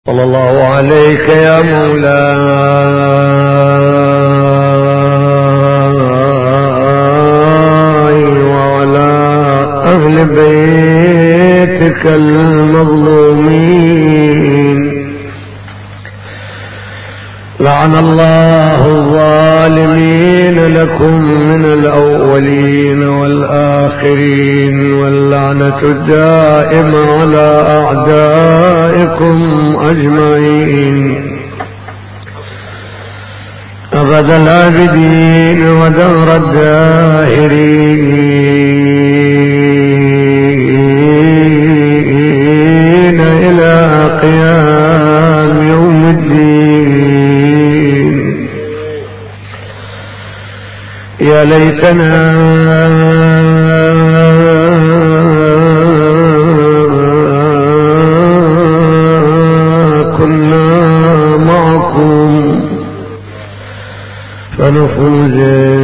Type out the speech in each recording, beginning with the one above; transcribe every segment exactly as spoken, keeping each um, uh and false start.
صلى الله عليك يا مولاي وعلى أهل بيتك المظلومين. لعن الله الظالمين لكم من الأولين والآخرين، واللعنة الدائمة على أعدائكم أجمعين أبد الآبدين ودهر الداهرين إلى قيام يوم الدين. يا ليتنا كنا معكم فنفوز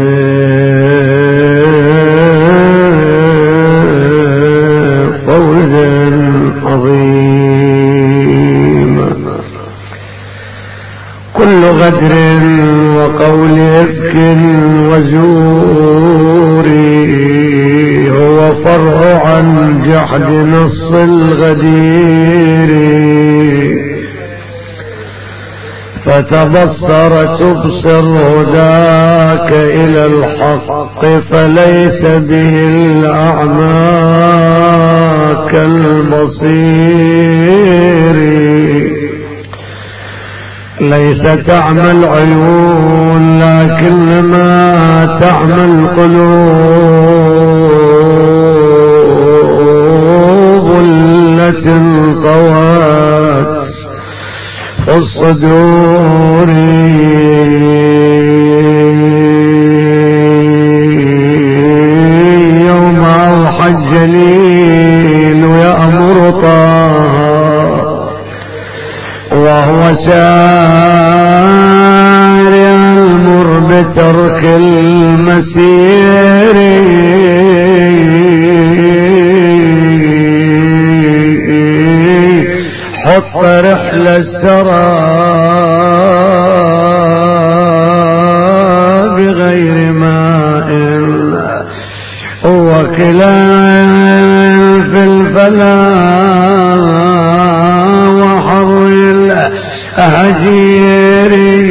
فوزا عظيما. كل غدر وقول إفك وزور هو فرع عن جحد نص الغدير. فتبصر تبصر هداك إلى الحق، فليس به الأعمى كالبصير. ليس تعمى العيون لكنما تعمى القلوب التي انطوت في الصدور. يوم أوحى الجليل يأمر طه وهو سارع المر بترك المسير. حط رحل السرى بغير ماء وكلا في الفلا وحر الأهجير.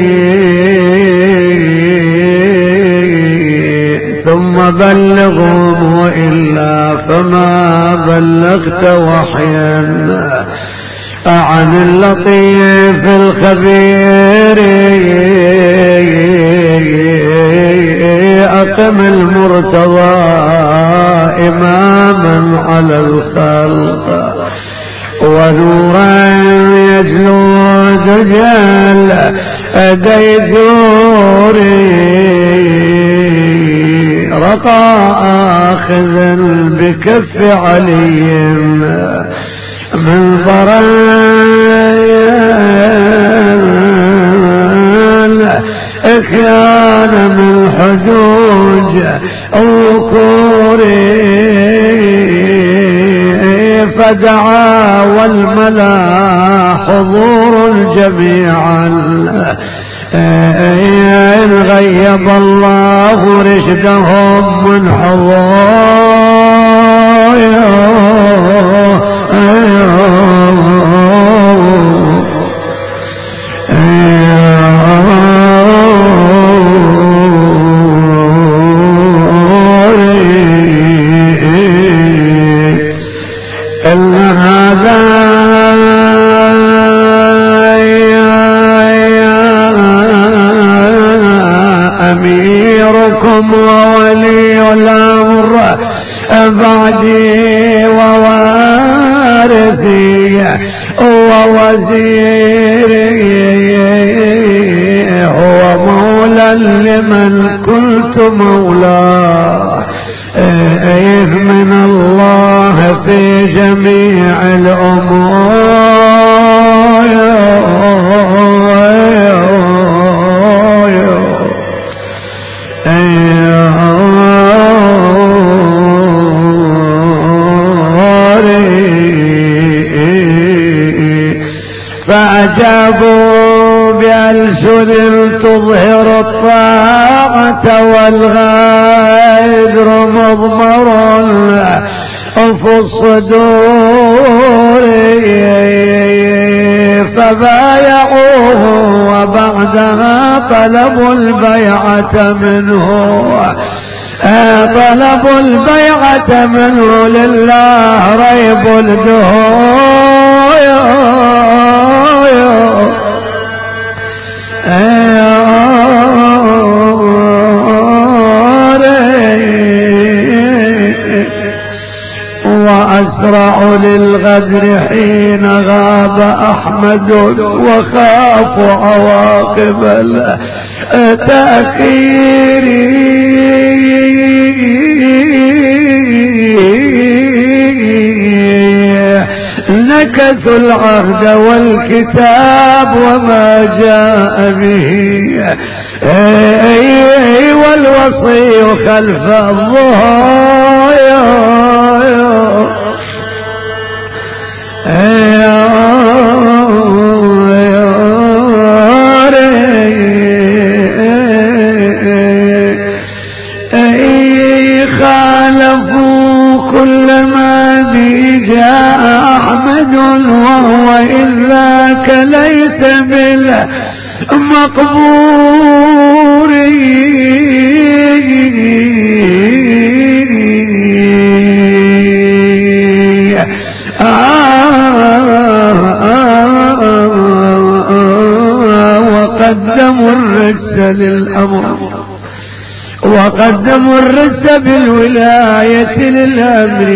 ثم بلغهم وإلا فما بلغت وحيا عن اللطيف الخبير. أقم المرتضى إماما على الخلق ونورا يجلو دجال ديزوري. رقى آخذا بكف علي من ضران كان من حجوج الوقور. فدعا والملا حضور جميعا إن غيب الله رشدهم من حضور. أميركم وولي الأمر بعدي ووارثي ووزيري. هو مولى لمن كنت مولاه من الله في جميع الأمور. فأجابوا بألسن تظهر الطاعة والغير مضمر في الصدور فبايعوه وبعدها طلبوا البيعة منه طلبوا البيعة منه لله ريب الدهور وأسرع للغدر حين غاب أحمد وخافوا عواقب التأخير نكثوا العهد والكتاب وما جاء به والوصي خلف الظهور خالفوا كل ما به جاء أحمد وهو إذ ذاك ليس بالمقبور وقدموا الرس للأمر وقدموا الرس بالولاية للأمر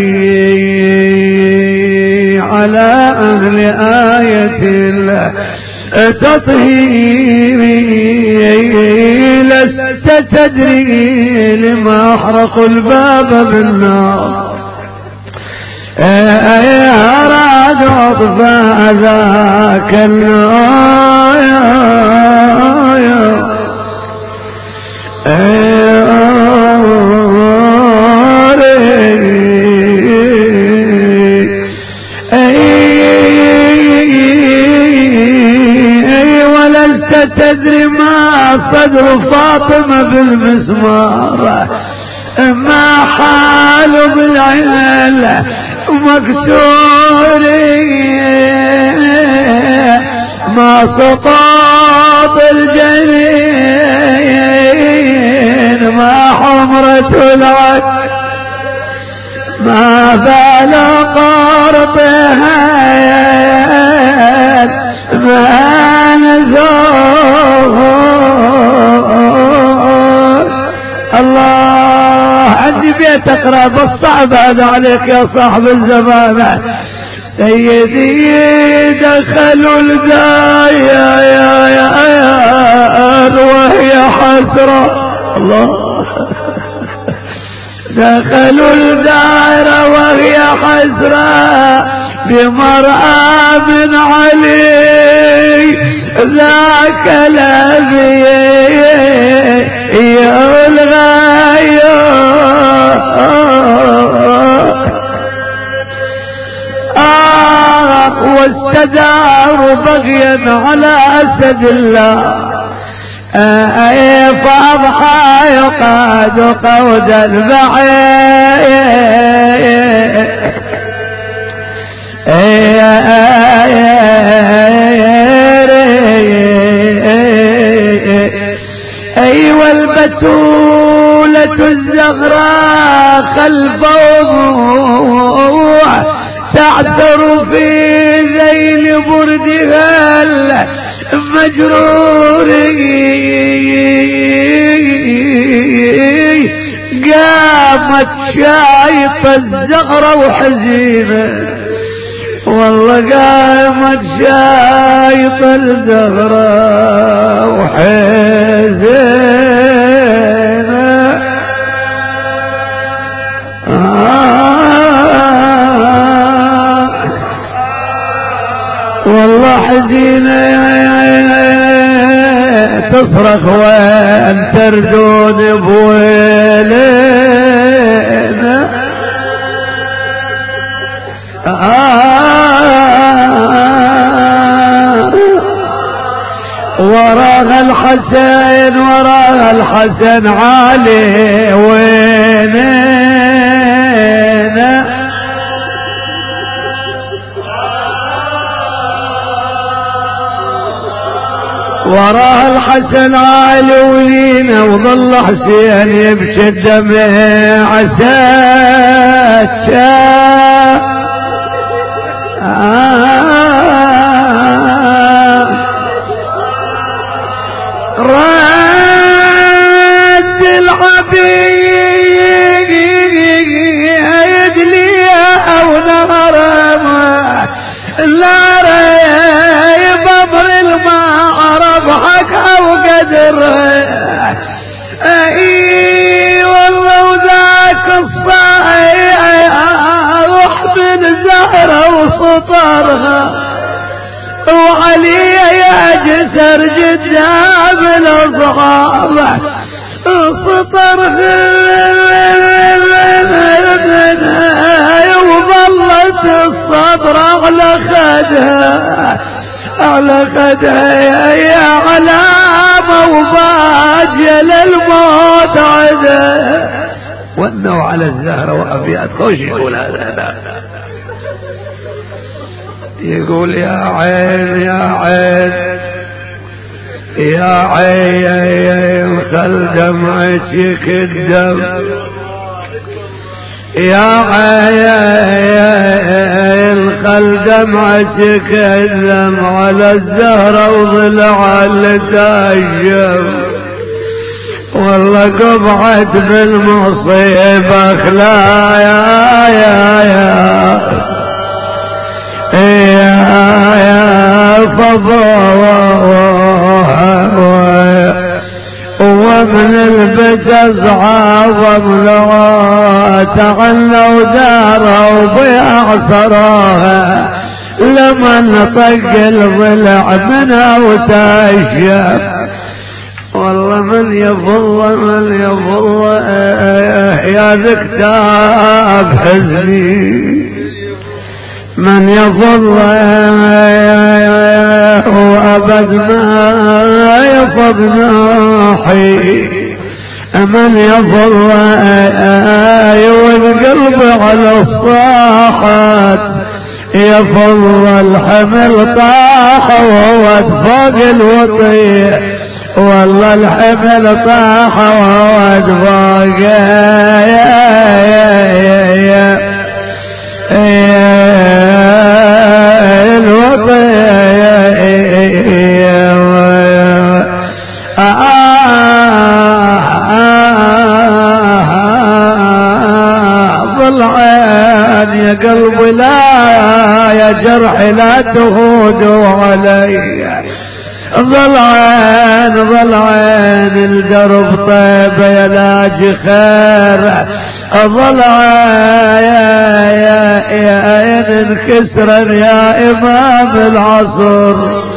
على أهل آية التطهير لست تدري لما أحرقوا الباب بالنار أرادوا أطفاء ذاك النار ولست تدري ما صدر فاطمة بالمسمار ما حال بالعيال مكسور ما سقاط الجنين ما حمرة العين ما بال قرطها ما نذور الله عندي بيت اقرا بالصعب هذا عليك يا صاحب الزمان سيدي دخلوا الداية يا يا وهي حسرة الله دخلوا الدائرة وهي حسرة بمرأة من علي ذاك الذي يلغى آه واستداروا بغيا على أسد الله آه فأضحى يقاد قود البعير أيوة البتولة الزغراء خلفه تعثر في ذيل بردها المجرور قامت شايطة الزغرة وحزينة والله قامت شايطة الزغرة وحزينة آه والله حزينة تصرخ وين تردون بويلنا آه وراها الحسن وراها الحسن علي ويننا وراها الحسن علي ولينا وظل حسين يبكي الدمع ساتشا رد العبيد لي او نغرم لا ببر الماء ربحك او قدر اي والله وذاك الصايح من زهره وسطرها وعلي يا جسر جدام الاصحاب سطرها وظلت الصدر على خدها على خدها يا علامة وباجل الموت عدا وانه على الزهرة وابيات خوش يقول هذا يقول يا عين يا عين يا عين خل دمعتك الدم يا عين خل دمعتك الدم على الزهرة وضلع التاجم والله قبعت بالمصيبة خلا يا يا يا يا يا فضوها ومن البجز عظم لغا تغلوا داروا بأعصرها لمن طق الضلع منها وتاشف والله من يفضل من يفضل يا ذكتاب حزني من يفضل وأبد ما يفض ناحي من يفضل والقلب على الصاحات يفضل الحمل طاح وهو فوق الوطي والله الحمل طاح وهو فوق ضلعان يا قلب لا يا جرح لا تهودوا علي ضلعان ضلعان الدرب طيب يا لاج خير ضلعان يا يا يا انكسرا يا امام العصر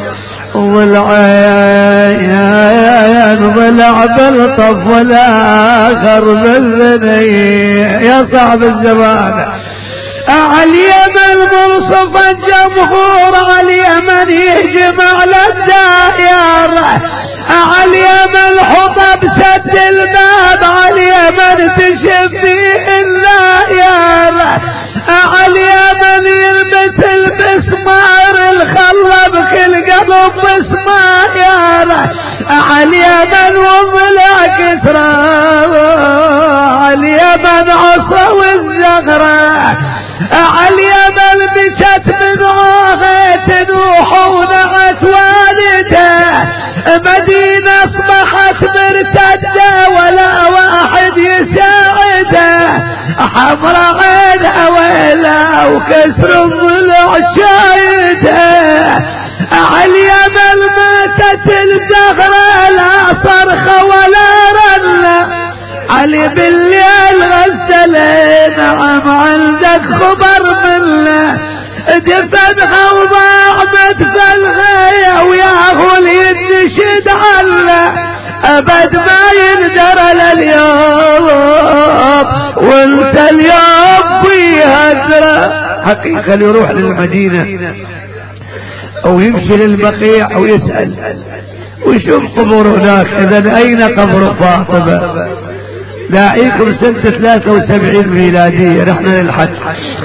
والعين ضلع بالطف والاخر بالذني يا صاحب الزمان على اليمن منصف الجمهور على اليمن يهجم على الدائر على اليمن حطب سد الباب على اليمن تشفي اللاير على اليمن يلبس المسمار الخلب كل قلب مسمار على اليمن وضلع كسرى على اليمن عصا والزغرة على اليمن بشت من عاهة نوح ونعت والده مدينة اصبحت مرتدة ولا واحد يساعده حمر عينها ويلا وكسر الضلع شايده على اليمن ماتت الزغرة لا صرخة ولا رنة علي بالليل غسلين نعم عندك خبر منه دفنها وضاع مدفنها وياهو ينشد عنه ابد ما يندر لليوم وانت اليوم فيها درا حقيقة يروح للمدينة او يمشي للبقيع او يسأل وشوف قبور هناك. إذن أين قبر فاطمة؟ داعيكم سنة ثلاثة وسبعين ميلادية رحنا للحج،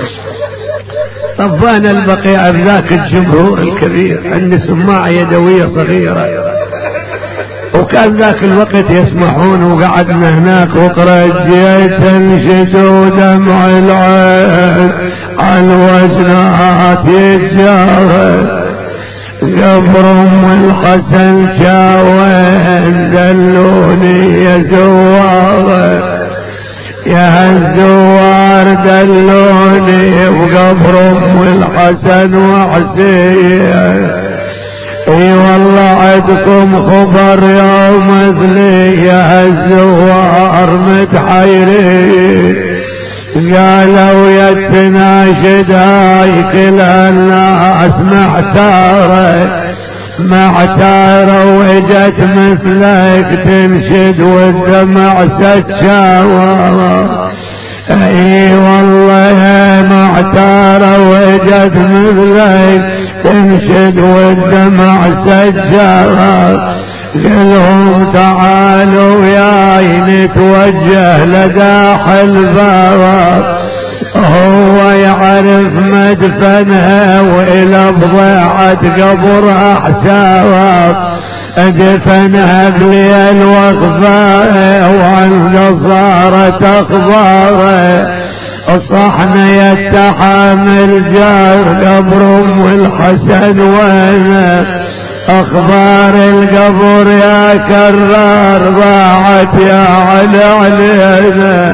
طبانا البقيع بذاك الجمهور الكبير، عندي سماعة يدوية صغيرة، وكان ذاك الوقت يسمحون، وقعدنا هناك وقرجيت انشد ودمع العين على الوجنات يتجاهل. قبر ام الحسن شاوين دلوني يا زوار، يا الزوار دلوني وقبر ام الحسن وحسين. اي والله عندكم خبر يا مثلي يا الزوار متحيرين. قالوا يا التناشد هاي كل الناس محتارة محتارة، واجت مثلك تنشد والدمع سجاوة. اي والله محتارة واجت مثلك تنشد والدمع سجاوة. قلهم تعالوا يا نتوجه لداح الباب، هو يعرف مدفنها وإلى بضيعة قبرها حساب. دفنها بليل وخفاء وعند صارت أخباره، صحنا يتحامل جار قبر ام الحسن وينه. اخبار القبر يا كرار ضاعت يا علي علينا،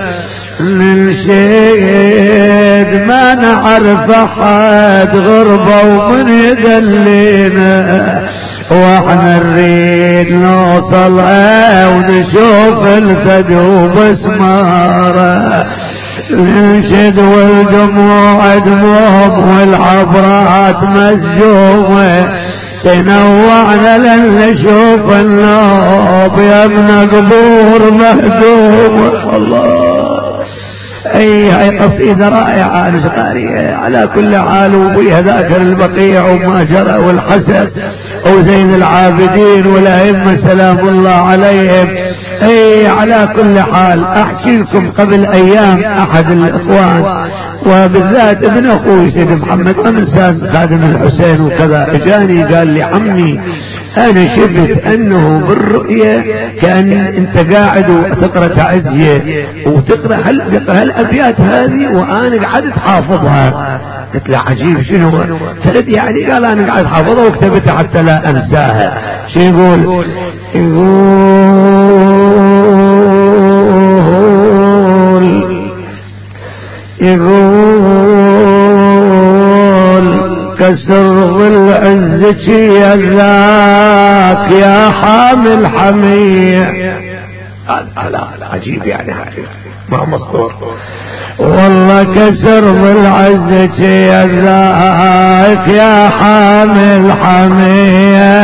ننشد ما نعرف احد غربة ومن يدلينا، واحنا نريد نوصلها ونشوف الفدو بسماره. ننشد والدموع دموم والعبرات مسجومة، تنوعنا لن نشوف النوب يا ابن قبور مهدومة. الله اي هاي قصيدة رائعة نشقارية. على كل حال وبيها ذاكر البقيع وما جرى والحسن وزين العابدين والأئمة سلام الله عليهم. اي على كل حال احكي لكم قبل ايام احد الاخوان وبالذات ابن اخوي سيد محمد ومنسان خادم الحسين وكذا، اجاني قال لي عمي انا شفت انه بالرؤية كأن انت قاعد وتقرأ تعزية وتقرأ هل تقرأ هالابيات هذه وانا قاعد حافظها. قلت له عجيب شنو ترد يعني؟ قال انا قاعد حافظها وكتبتها حتى لا انساها. شو يقول؟ يقول يقول كسر العزك يا ذاك يا حامل حمية. هذا عجيب يعني ما مسطور. والله كسر بالعزك يا ذاك يا حامل حمية،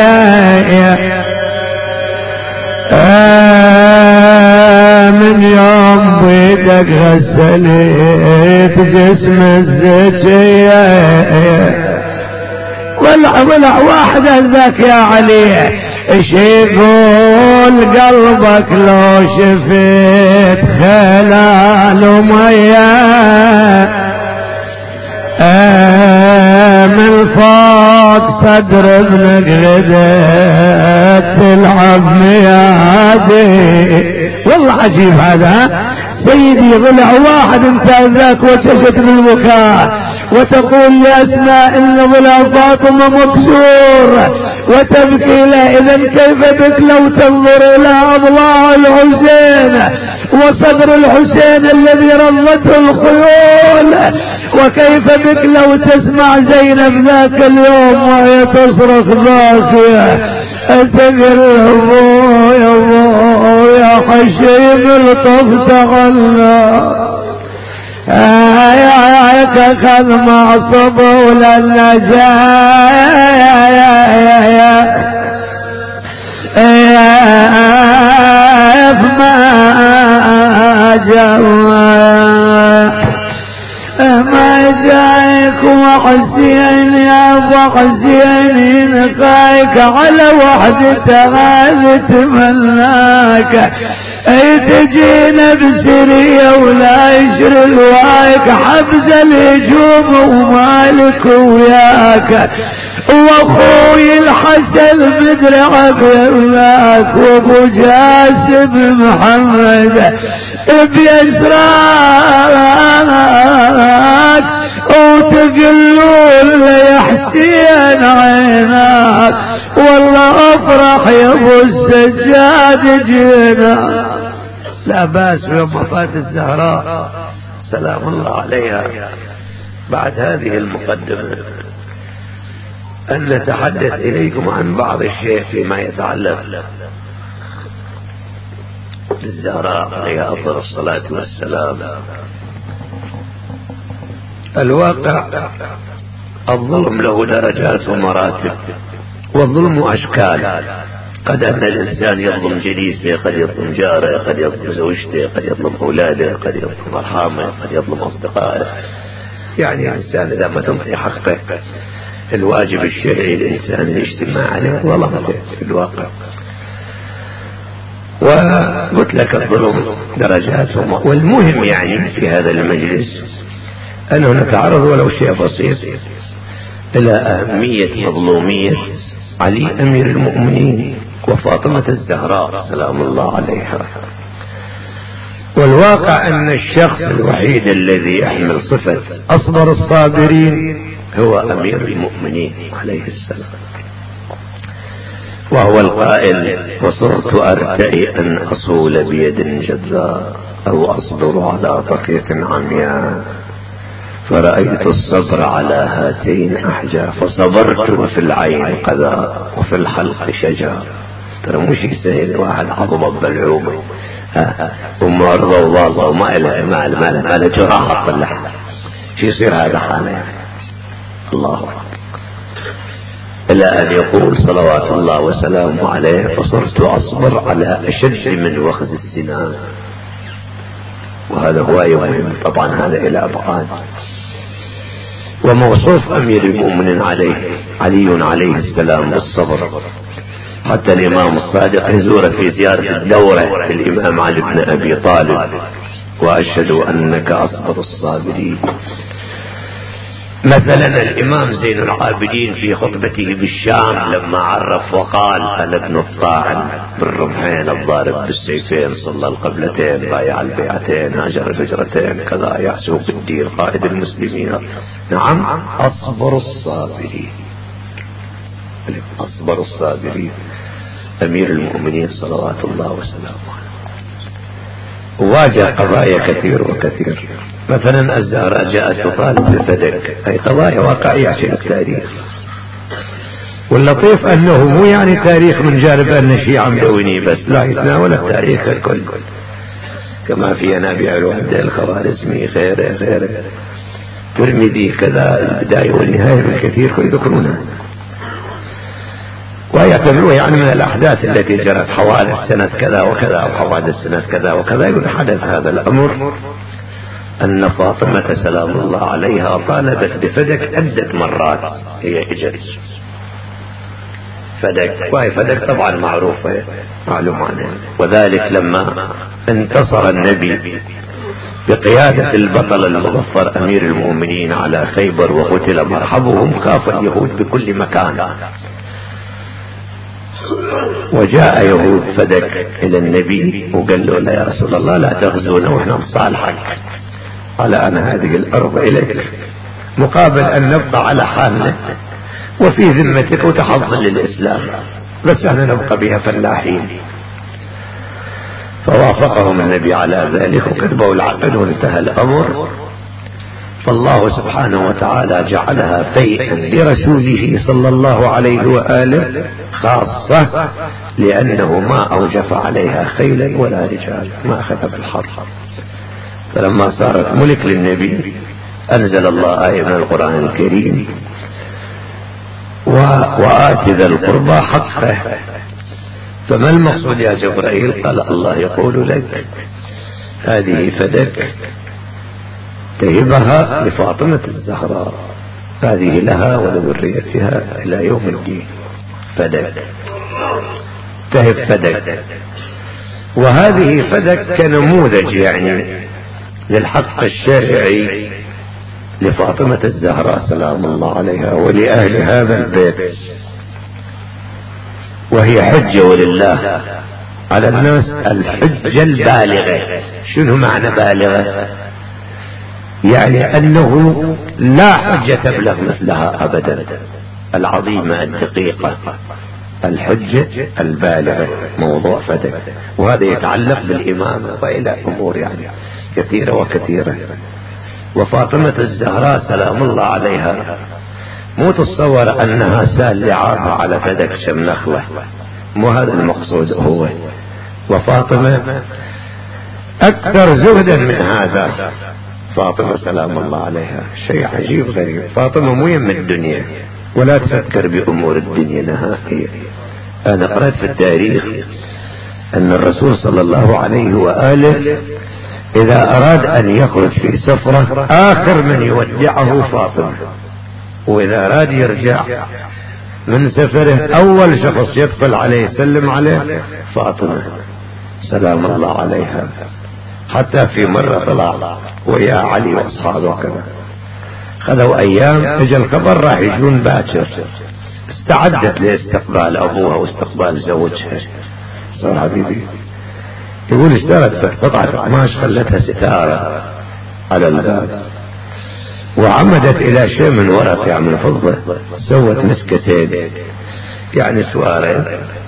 من يوم بيدك غسلت جسم الزكية. ولع ولع واحد ذاك يا علي، ايش يقول قلبك لو شفت خلال مياه من فوق صدر ابنك غدت تلعب ميادي. والله عجيب هذا سيدي. ضلع واحد انت ذاك وششت بالبكاء وتقول لأسماء ان ضلع فاطمة مكسور وتبكي له. اذا كيف بك لو تنظر الى اضلاع الحسين وصدر الحسين الذي رضته الخيول، وكيف بك لو تسمع زينب ذاك اليوم وهي تصرخ باكية اتقل ابويا ابويا حشيم الطف تغلى اياك خذ معصب وللنجاة ما جوا ما جايك وحسين يا ابو زين ينقايك على وحدتها تمناك اي تجينا بسرية ولا يشري الوايك حبز الهجوم ومالك وياك واخوي الحسن مدرعك وياك وابو جاسم محمد بيسراك وتقلون يا حسين عيناك والله افرح يا ابو السجاد جينا. لا باس يوم وفاة الزهراء سلام الله عليها بعد هذه المقدمة أن نتحدث إليكم عن بعض الشيء فيما يتعلق بالزهراء عليها أفضل الصلاة والسلام. الواقع الظلم له درجات ومراتب، والظلم أشكال. قد أن الإنسان يظلم جليسه، قد يظلم جاره، قد يظلم زوجته، قد يظلم أولاده، قد يظلم أرحامه، قد يظلم أصدقائه. يعني الإنسان إذا ما تنطي حقه الواجب الشرعي للإنسان الاجتماع عليه ظلمته في الواقع. وقلت لك الظلم درجات، والمهم يعني في هذا المجلس أنه نتعرض ولو شيء بسيط إلى أهمية مظلومية علي أمير المؤمنين وفاطمة الزهراء سلام الله عليها. والواقع أن الشخص الوحيد الذي يحمل صفة أصبر الصابرين هو أمير المؤمنين عليه السلام، وهو القائل: وصرت أرتئي أن أصول بيد جذاء أو أصبر على بقية عمياء، فرأيت الصبر على هاتين أحجى، فصبرت وفي العين قذى وفي الحلق شجا. ترى مش يسهل واحد عضب بالعومة ومرضى وضالة وما إلى ما إلى ما إلى جراحة طلعها، شو يصير هذا حاله يعني؟ الله أكبر. إلى أن يقول صلوات الله وسلامه عليه: فصرت أصبر على أشد من وخز السنان. وهذا هو يوم طبعا هذا إلى أبعاد. وموصوف أمير المؤمنين عليه علي عليه السلام بالصبر، حتى الإمام الصادق يزور في زيارة الدورة للإمام علي بن أبي طالب: وأشهد أنك أصبر الصابرين. مثلا الإمام زين العابدين في خطبته بالشام لما عرف وقال: أنا ابن الطاعن بالرمحين الضارب بالسيفين، صلى القبلتين، بايع البيعتين، هاجر الهجرتين، كذا يعسو بالدين قائد المسلمين. نعم، أصبر الصابرين، أصبر الصابرين أمير المؤمنين صلوات الله وسلامه. واجه قضايا كثير وكثير. مثلا الزهراء جاءت تطالب بفدك، أي قضايا واقعية في التاريخ. واللطيف أنه مو يعني تاريخ من جانب أن الشيعة مدوني بس، لا، يتناول التاريخ الكل، كما في ينابيع الوحدة الخوارزمي غيره غيره ترمذي كذا، البداية والنهاية بالكثير كل يذكرونها، ويعتبروه يعني من الأحداث التي جرت حوادث سنة كذا وكذا أو حوادث سنة كذا وكذا. يقول حدث هذا الأمر أن فاطمة سلام الله عليها طالبت بفدك عدة مرات، هي إجت فدك، وهي فدك طبعا معروفة معلومة عنها. وذلك لما انتصر النبي بقيادة البطل المظفر أمير المؤمنين على خيبر وقتل مرحبهم، خاف اليهود بكل مكان، وجاء يهود فدك إلى النبي وقال له: لا يا رسول الله، لا تغزونا وإحنا نصالحك على أن هذه الأرض إليك، مقابل أن نبقى على حالنا وفي ذمتك وتحضن للإسلام، بس احنا نبقى بها فلاحين. فوافقهم النبي على ذلك وكتبوا العقد وانتهى الأمر. فالله سبحانه وتعالى جعلها فيئا لرسوله صلى الله عليه وآله خاصة، لأنه ما أوجف عليها خيلا ولا رجال، ما أخذ بالحرب. فلما صارت ملك للنبي أنزل الله آية من القرآن الكريم: وآت ذا القربى حقه. فما المقصود يا جبرائيل؟ قال: الله يقول لك هذه فدك تهبها لفاطمة الزهراء هذه لها ولذريتها إلى يوم الدين فدك، تهب فدك. وهذه فدك كنموذج يعني للحق الشرعي لفاطمة الزهراء سلام الله عليها ولأهل هذا البيت، وهي حجة ولله على الناس الحجة البالغة. شنو معنى بالغة؟ يعني أنه لا حجة تبلغ مثلها أبدا، العظيمة الدقيقة، الحجة البالغة، موضوع فدك. وهذا يتعلق بالإمامة وإلى أمور يعني كثيرة وكثيرة. وفاطمة الزهراء سلام الله عليها مو تتصور أنها سال لعابها على فدك شم نخلة، مو هذا المقصود هو. وفاطمة أكثر زهدا من هذا. فاطمة سلام الله عليها شيء عجيب غريب. فاطمة مو يم الدنيا ولا تفكر بأمور الدنيا نهائيا. أنا قرأت في التاريخ أن الرسول صلى الله عليه وآله إذا أراد أن يخرج في سفرة آخر من يودعه فاطمة، وإذا أراد يرجع من سفره أول شخص يدخل عليه يسلم عليه فاطمة سلام الله عليها. حتى في مرة طلع ويا علي وأصحابه كذا، خذوا أيام، اجى الخبر راح يجون باكر، استعدت لاستقبال أبوها واستقبال زوجها. صار حبيبي يقول اشترت قطعة قماش خلتها ستارة على الباب، وعمدت إلى شيء من ورق يعني من فضة، سوت مسكتين يعني سوارين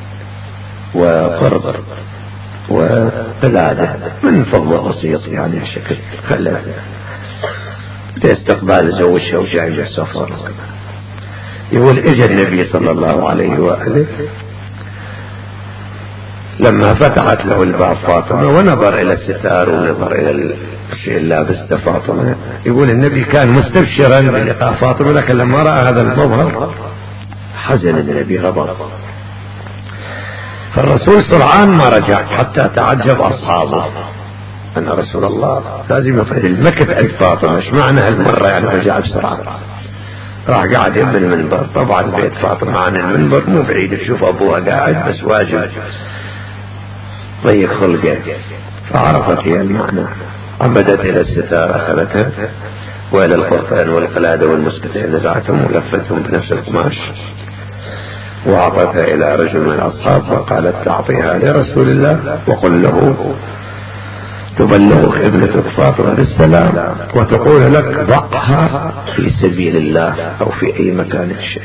وقرب وقلادة من فضة بسيط يعني شكل، خلت لاستقبال زوجها وجاي بالسفر. يقول اجى النبي صلى الله عليه وآله لما فتحت له الباب فاطمة ونظر الى الستار ونظر الى الشيء اللابسته فاطمة، يقول النبي كان مستبشرا بلقاء فاطمة، لكن لما رأى هذا المظهر حزن النبي غضب. فالرسول سرعان ما رجع حتى تعجب أصحابه أن رسول الله لازم يفعل المكث عند فاطمة. ايش معنى هالمرة يعني رجع بسرعة؟ راح قاعد يم المنبر، طبعا بيت فاطمة عن المنبر مو بعيد، تشوف أبوها قاعد بس واجب ضيق خلقه. فعرفت هي المعنى، عمدت إلى الستار أخذتها وإلى القرطان والقلادة والمسكتين نزعتهم ولفتهم بنفس القماش وأعطتها إلى رجل من الأصحاب وقالت تعطيها لرسول الله وقل له تبلغك ابنتك فاطمة بالسلام وتقول لك ضعها في سبيل الله أو في أي مكان الشيء.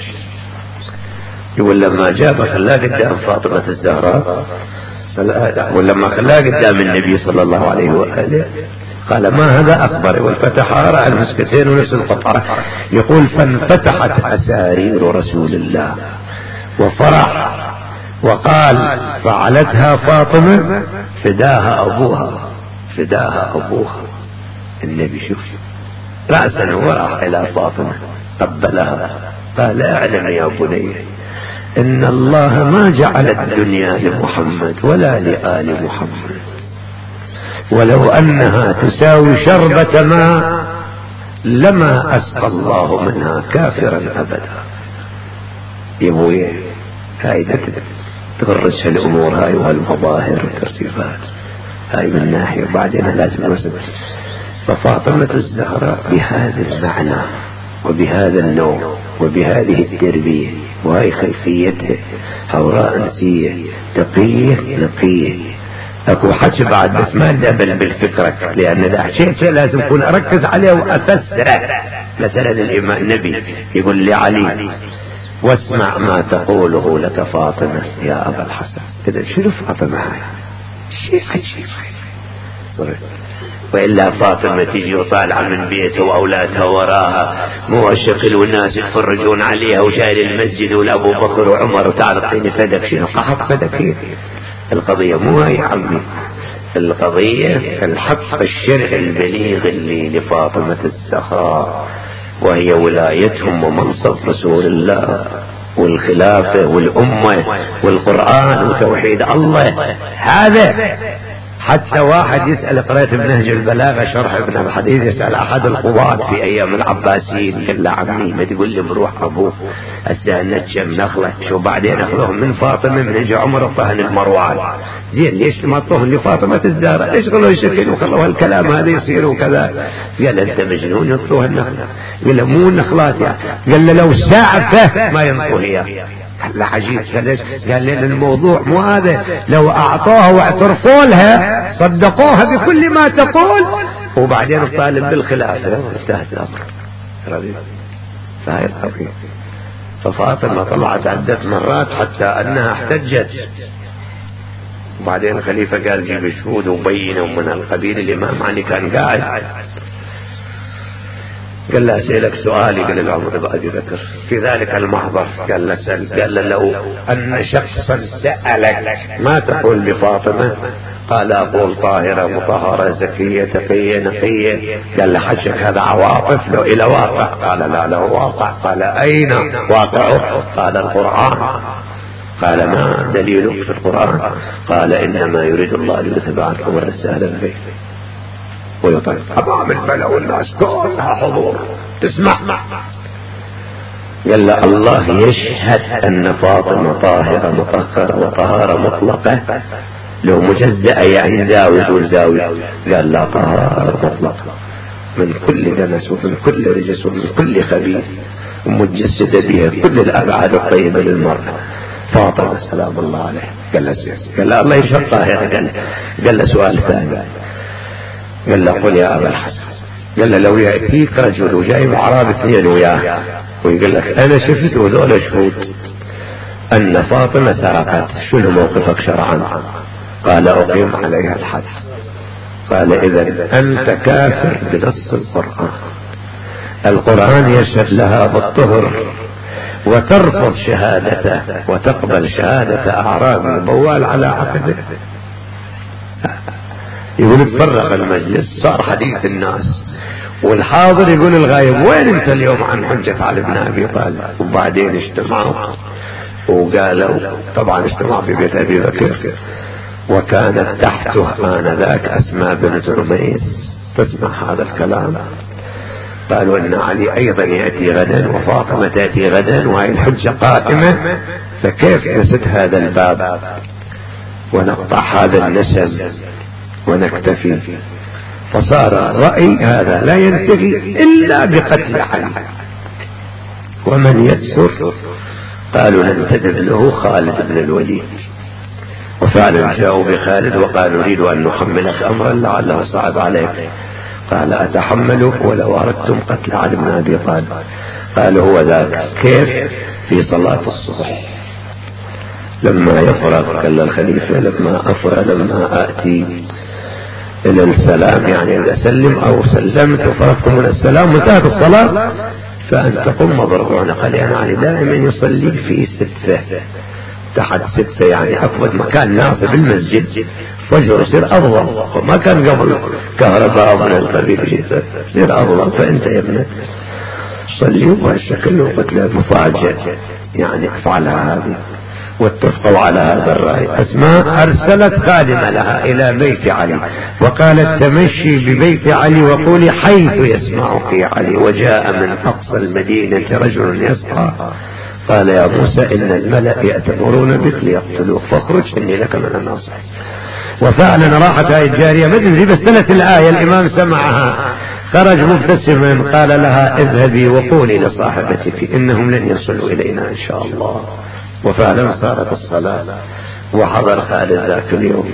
يقول لما جاب خلاه قدام فاطمة الزهراء، ولما خلاه قدام النبي صلى الله عليه وآله قال ما هذا أخبر، والفتح رأى المسكتين ونفس القطعة. يقول فانفتحت أسارير رسول الله وفرح وقال فعلتها فاطمة فداها أبوها فداها أبوها. النبي شوف رأسا وراح إلى فاطمة قبلها قال اعلم يا بني إن الله ما جعل الدنيا لمحمد ولا لآل محمد، ولو أنها تساوي شربة ماء لما أسقى الله منها كافرا أبدا. يبوي هاي تغرسها الأمور هاي والمظاهر والترتيبات هاي من ناحية، وبعدين لازم نسب. ففاطمة الزهراء بهذا المعنى وبهذا النوع وبهذه التربية وهي خلفيتها حوراء أنسية تقية نقية. اكو حكي بعد بس ما ندبل بالفكرة، لأن إذا حكيت لازم أكون أركز عليه وأفسره. مثلا الإمام النبي يقول لعلي واسمع ما تقوله لك فاطمة يا أبا الحسن. إذا شنو فاطمة هاي شيء عجيب صرت، وإلا فاطمة تجي وطالعة من بيتها وأولادها وراها مو الشكل والناس يتفرجون عليها وجاي للمسجد والأبو بكر وعمر وتعرفين فدك شنو قحط فدك. القضية مو هاي يا عمي، القضية الحق الشرعي البليغ اللي لفاطمة الزهراء وهي ولايتهم ومنصب رسول الله والخلافة والأمة والقرآن وتوحيد الله. هذا حتى واحد يسأل، قرأت بنهج البلاغة شرح ابن الحديث، يسأل أحد القضاة في أيام العباسيين، قال له عمي ما تقول لي بروح أبوه هسه نتشم نخلة شو بعدين أخذوهم من فاطمة من إجا عمر الطهن المروان، زين ليش ما طوهم لفاطمة الزهراء؟ ليش قالوا يشكلوا خلوا هالكلام هذا يصير وكذا؟ قال أنت مجنون يطوها النخلة؟ قال له مو النخلات يعني. قال له لو سعفه ما ينطوه إياه. لا عجيب. قال ليش؟ قال لأن الموضوع مو هذا، لو أعطوها واعترفوا لها صدقوها بكل ما تقول وبعدين الطالب بالخلافة انتهت الأمر. فهي القضية. ففاطمة طلعت عدة مرات حتى أنها احتجت، وبعدين الخليفة قال جيب شهود وبينوا من القبيل. الإمام علي كان قاعد، قال له أسألك سؤالي، قال له عمر بن أبي بكر في ذلك المحضر، قال له سأل، قال له لو أن شخصا سألك ما تقول بفاطمة؟ قال أقول طاهرة مطهرة زكية تقية نقية. قال له حشك هذا عواطف لو إلى واقع؟ قال لا له واقع. قال أين واقعه؟ قال القرآن. قال ما دليلك في القرآن؟ قال إنما يريد الله ليذهب عنكم الرسالة البيت ويطلق أمام البلع والناس كلها حضور تسمع. قال له الله يشهد أن فاطمة طاهرة مطهرة وطهارة مطلقة، لو مجزأة يعني زاوية والزاوية. قال لا، طهارة مطلقة من كل دنس ومن كل رجس ومن كل خبيث ومتجسدة بها كل الأبعاد الطيبة للمرأة فاطمة سلام الله عليه. قال له قال له الله يشهد طاهرة. قال قال له سؤال ثاني، قال له قل يا أبا الحسن، قال له لو يأتيك رجل وجايب أعراب اثنين وياه ويقول لك أنا شفت وذول شهود أن فاطمة سرقت، شنو موقفك شرعا؟ قال أقيم عليها الحد. قال إذن أنت كافر بنص القرآن. القرآن يشهد لها بالطهر وترفض شهادته وتقبل شهادة أعراب بوال على عقده. يقول تفرق المجلس، صار حديث الناس والحاضر يقول الغايب وين انت اليوم عن حجة علي بن أبي طالب؟ وبعدين اجتمعوا وقالوا، طبعا اجتمعوا في بيت أبي بكر وكانت تحته آنذاك أسماء بنت عميس تسمع هذا الكلام. قالوا إن علي أيضا يأتي غدا وفاطمة تأتي غدا وهي الحجة قائمة، فكيف نسد هذا الباب ونقطع هذا النسب ونكتفي؟ فصار الرأي هذا لا ينتهي إلا بقتل علي، ومن يسر قالوا ننتدب له خالد بن الوليد. وفعلا جاءوا بخالد وقالوا نريد أن نحملك أمرا لعله صعب عليك. قال أتحمله ولو أردتم قتل علي بن أبي طالب؟ قالوا هو ذاك. كيف؟ في صلاة الصبح لما يفرغ، قال الخليفة لما أفرغ لما آتي إلى السلام يعني أسلم أو سلمت وفرغت من السلام وانتهت الصلاة فأنت قم ضربعنا. قال يعني علي دائما يصلي في ستة تحت ستة يعني أفضل مكان ناصب المسجد، فجر يصير أفضل، ما كان قبل كهرباء من القبيل يصير أفضل. فأنت يا ابنك صلي وهالشكل وقتل مفاجئ يعني افعلها هذه. واتفقوا على هذا الرأي. أسماء أرسلت خادمة لها إلى بيت علي وقالت تمشي ببيت علي وقولي حيث يسمعك علي. وجاء من أقصى المدينة رجل يسعى قال يا موسى إن الملأ يأتمرون بك ليقتلوك فاخرج إني لك من الناصحين. وفعلا راحت هاي الجارية ما تدري بس تلت الآية الإمام سمعها، خرج مبتسما قال لها اذهبي وقولي لصاحبتك إنهم لن يصلوا إلينا إن شاء الله. وفعلا صارت الصلاة وحضر خالد ذاك اليوم،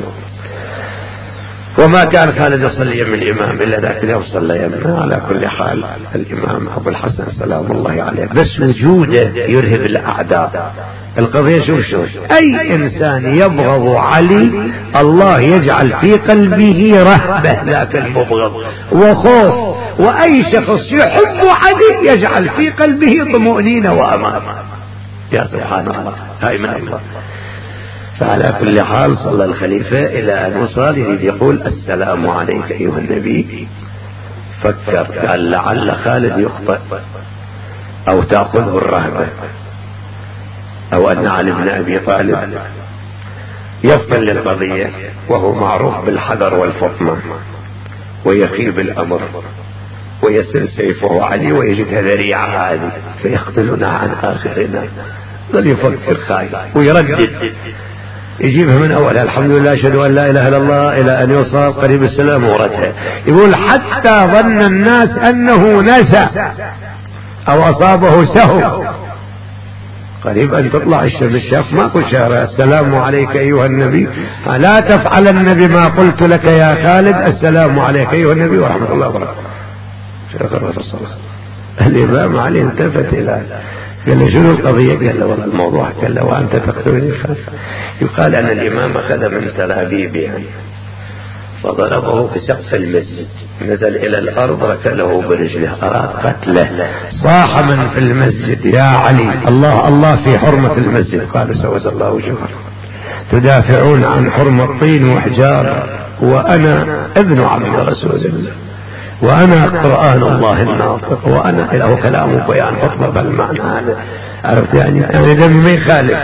وما كان خالد يصلي من الإمام إلا ذاك اليوم صلى يمنا. على كل حال الإمام أبو الحسن سلام الله عليه بس وجوده يرهب الأعداء. القضية شوف شوف أي إنسان يبغض علي الله يجعل في قلبه رهبة ذاك المبغض وخوف، وأي شخص يحب علي يجعل في قلبه طمأنينة وأمان. يا سبحان الله، هاي من الله. فعلى كل حال صلى الخليفة إلى أن وصل يريد يقول السلام عليك أيها النبي، فكر قال لعل خالد يخطئ أو تأخذه الرهبة أو أن علي بن أبي طالب يفطن للقضية وهو معروف بالحذر والفطنة، ويخيب الأمر ويسل سيفه علي ويجدها ذريعة هذه فيقتلنا عن آخرنا. ظل يفكر خايف ويردد، يجيبها من أولها الحمد لله أشهد أن لا إله إلا الله إلى أن يوصل قريب السلام وردها. يقول حتى ظن الناس أنه نسى أو أصابه سهو. قريب أن تطلع الشمس شاف ماكو شهر. السلام عليك أيها النبي، لا تفعلن بما قلت لك يا خالد، السلام عليك أيها النبي ورحمة الله وبركاته. شكرا الصلاة. الإمام علي التفت إلى قال له شنو القضية؟ قال له والله الموضوع، قال له وأنت تقتلني خالد. يقال أن الإمام أخذ من ترابيب يعني فضربه بسقف المسجد، نزل إلى الأرض ركله برجله، أراد قتله. صاح من في المسجد يا علي الله الله في حرمة المسجد. قال سوز الله وجهه، تدافعون عن حرمة طين وحجارة وأنا ابن عم رسول الله، وأنا قرآن الله الناطق، وأنا له كلام بيان خطبة بالمعنى هذا. عرفت يعني يعني دمي ما يخالف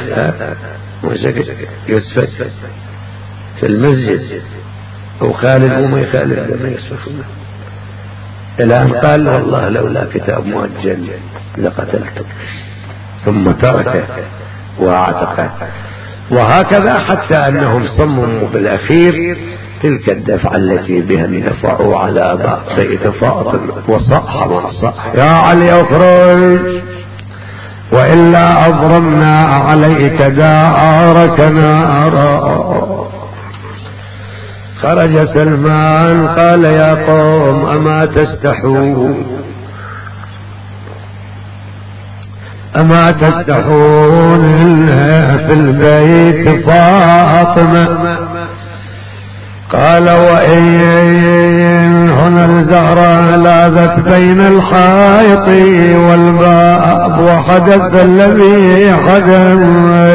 يسفك في المسجد وخالد وما يخالف لما يسفك. الآن قال والله لولا كتاب مؤجل لقتلته، ثم تركه واعتقه. وهكذا حتى أنهم صمموا بالأخير تلك الدفعة التي بها دفعوا على بيت فاطمة وصح ما صح. يا علي اخرج وإلا أضرمنا عليك دارك نارا. خرج سلمان قال يا قوم أما تستحون أما تستحون إلا في البيت فاطمة. قال وإن هنا الزهرة لاذت بين الحائط والباب وحدث الذي حدث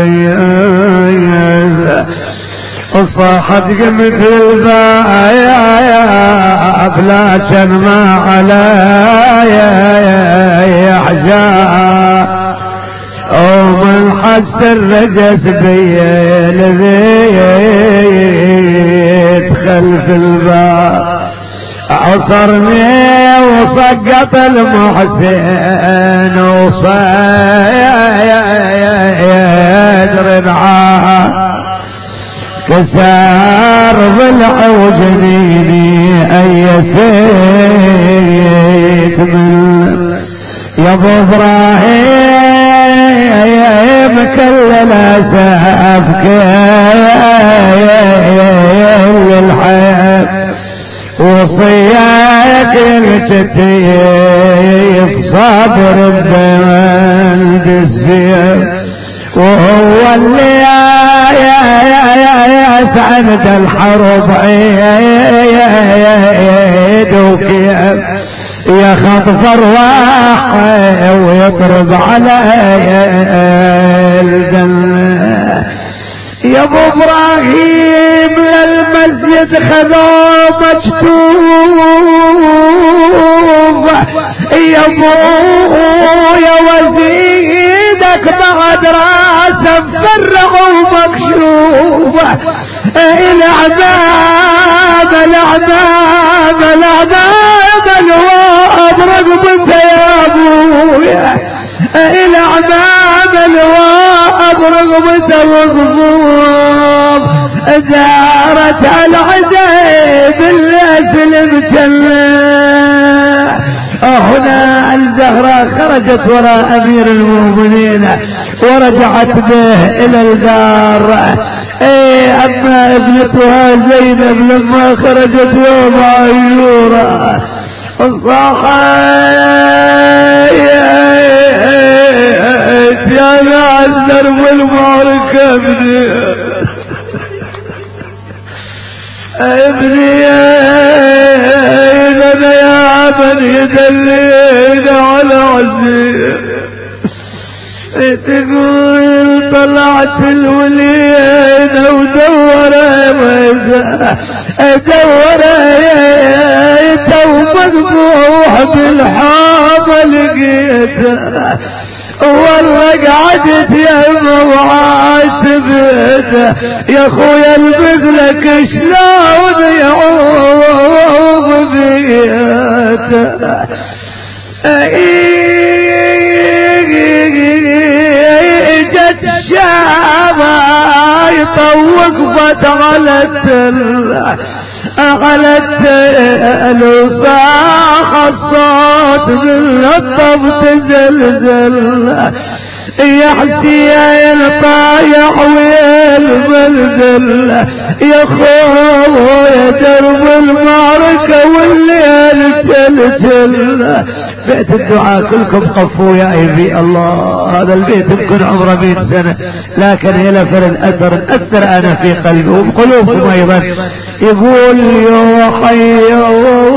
وصاحت قمت الباب لكن ما علي يحجاب ومن حس الرجس بين ذيت خلف الباب عصرني وسقط المحسن وصيد ربعاه كسار ضلع وجنيني أي سيد من يا ابو ابراهيم كل اسافك الحياه وصياك الكتيف صابر بمند الزيف وهو اللي يسعد الحرب عيد وكيف يخطف ارواح ويضرب على الجنة. يا ابو ابراهيم للمسجد خذوا مكتوب يا ابو يا وزيدك بعد راسه مفرغ ومكشوف. العذاب العذاب العذاب الواب رقبته يا ابويا، العذاب الواب رقبته وصفوف دارت العجيب الاسلم جنة. هنا الزهرة خرجت وراء امير المؤمنين ورجعت به الى الدار. ايه اما ابنتها زينب لما خرجت يوم عاشورا صحيت يا ناس درب المعركة ابني ابني انا يا من يدلينا على عزيز. تقول طلعت الوليد ودور دور تو مذبوح بالحاضة لقيته والله قعدت يا وعاتبت يا خويا البذلك شلون يعوض بيته جت شابا يطوق فتغلت غلت الوصاخ الصوت من الطب تزلزل يا حسين طايح والمنزل يا خويا درب المعركة والليل سلسل. بيت الدعاء كلكم قفوا يا ايبي الله. هذا البيت يمكن عمره مئة سنة لكن الى فرد اثر اثر انا في قلبي وقلوبكم ايضا. يقول يا حي يا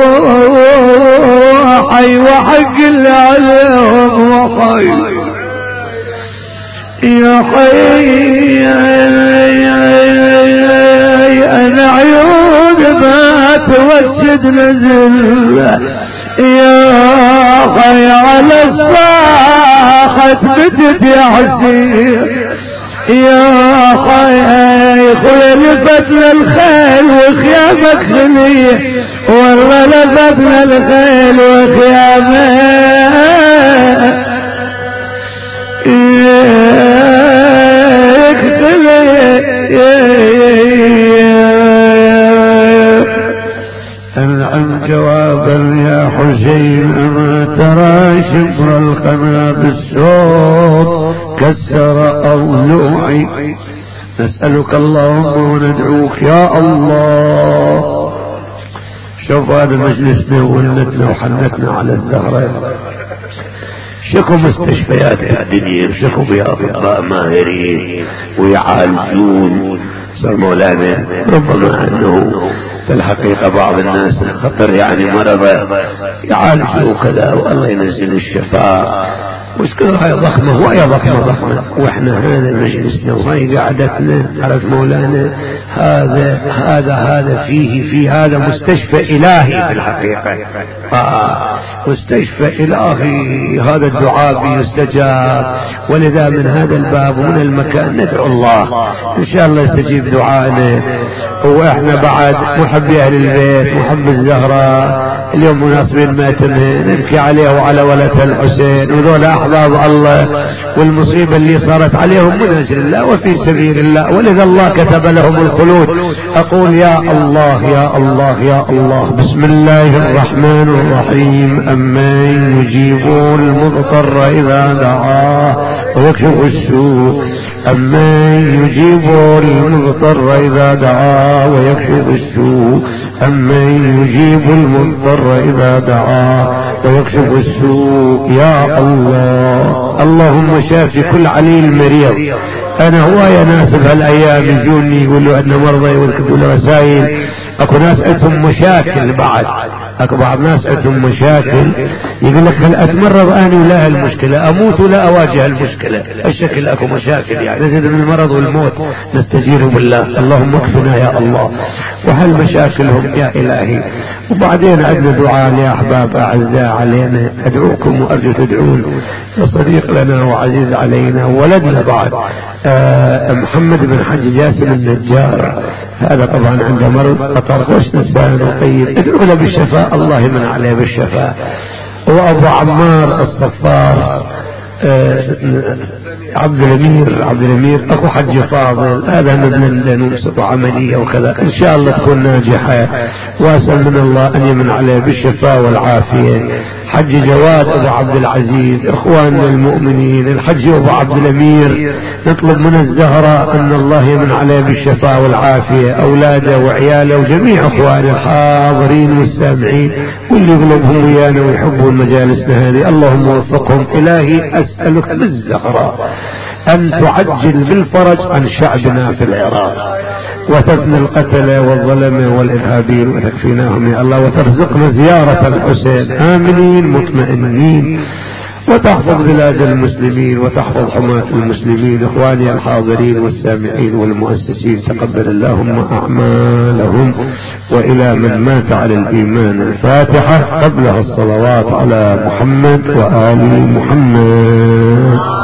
حي وحق اللي عليهم وحي يا حي انا عيون ما توسد نزل يا حي على الصاخة تبتت يا حسين يا حي خويا لفتنا الخيل وخيامك خليه والله لفتنا الخيل وخيامك أنعم جوابا يا حسين أما ترى شفر القنا بالصوت كسر أضلوعي. نسألك اللهم وندعوك يا الله. شوف هذا مجلسنا وولتنا وحنتنا على الزهرة. شكو مستشفيات الدنيا وشكو بها أطباء ماهرين ويعالجون. صار مولانا ربما أنه في الحقيقة بعض الناس خطر يعني مرضى يعالجوا كذا والله ينزل الشفاء. مشكلة هاي ضخمة وهي ضخمة ضخمة واحنا هذا مجلسنا وهي قعدتنا عرف مولانا هذا هذا هذا فيه في هذا مستشفى إلهي في الحقيقة. آه مستشفى إلهي. هذا الدعاء يستجاب ولذا من هذا الباب ومن المكان ندعو الله إن شاء الله يستجيب دعائنا. واحنا بعد محبي أهل البيت محب الزهراء اليوم مناسبين ماتمه نبكي عليه وعلى ولد الحسين وذول أحباب الله والمصيبة اللي صارت عليهم من أجل الله وفي سبيل الله ولذا الله كتب لهم الخلود. أقول يا الله يا الله يا الله. بسم الله الرحمن الرحيم. أمن يجيب المضطر إذا دعاه ويكشف السوء. أمن يجيب المضطر إذا دعاه ويكشف السوء. أمن يجيب المضطر إذا دعاه ويكشف السوء. يا الله. اللهم شافي كل عليل مريض. أنا هو يا ناس بهالأيام يجوني يقولوا عندنا مرضى ويكتبوا له رسائل. اكو ناس عندهم مشاكل بعد اكو بعض ناس عندهم مشاكل يقول لك هل اتمرض انا ولا المشكلة اموت ولا اواجه المشكلة. الشكل اكو مشاكل يعني نزيد من المرض والموت نستجير بالله. اللهم اكفنا يا الله وحل مشاكلهم يا الهي. وبعدين عندنا دعاء يا احباب اعزاء علينا ادعوكم وارجو تدعون صديق لنا وعزيز علينا وولدنا بعد آه محمد بن حج جاسم النجار. هذا طبعا عنده مرض قطر غش نسان وطيب ادعو له بالشفاء الله يمن عليه بالشفاء. وابو عمار الصفار آه عبد الامير عبد الامير اخو حج فاضل هذا من لندن وسط عمليه وكذا ان شاء الله تكون ناجحه واسال من الله ان يمن عليه بالشفاء والعافيه. حج جواد ابو عبد العزيز اخواننا المؤمنين الحج ابو عبد الامير نطلب من الزهراء ان الله يمن عليه بالشفاء والعافيه اولاده وعياله وجميع اخوانه الحاضرين والسامعين واللي يغلبهم ويانا ويحبون مجالسنا هذه اللهم وفقهم. الهي اسالك بالزهراء ان تعجل بالفرج عن شعبنا في العراق وتفني القتلة والظلمة والإرهابيين وتكفيناهم يا الله وترزقنا زيارة الحسين آمنين مطمئنين وتحفظ بلاد المسلمين وتحفظ حماة المسلمين. إخواني الحاضرين والسامعين والمؤسسين تقبل اللهم أعمالهم وإلى من مات على الإيمان الفاتحة قبلها الصلوات على محمد وآل محمد.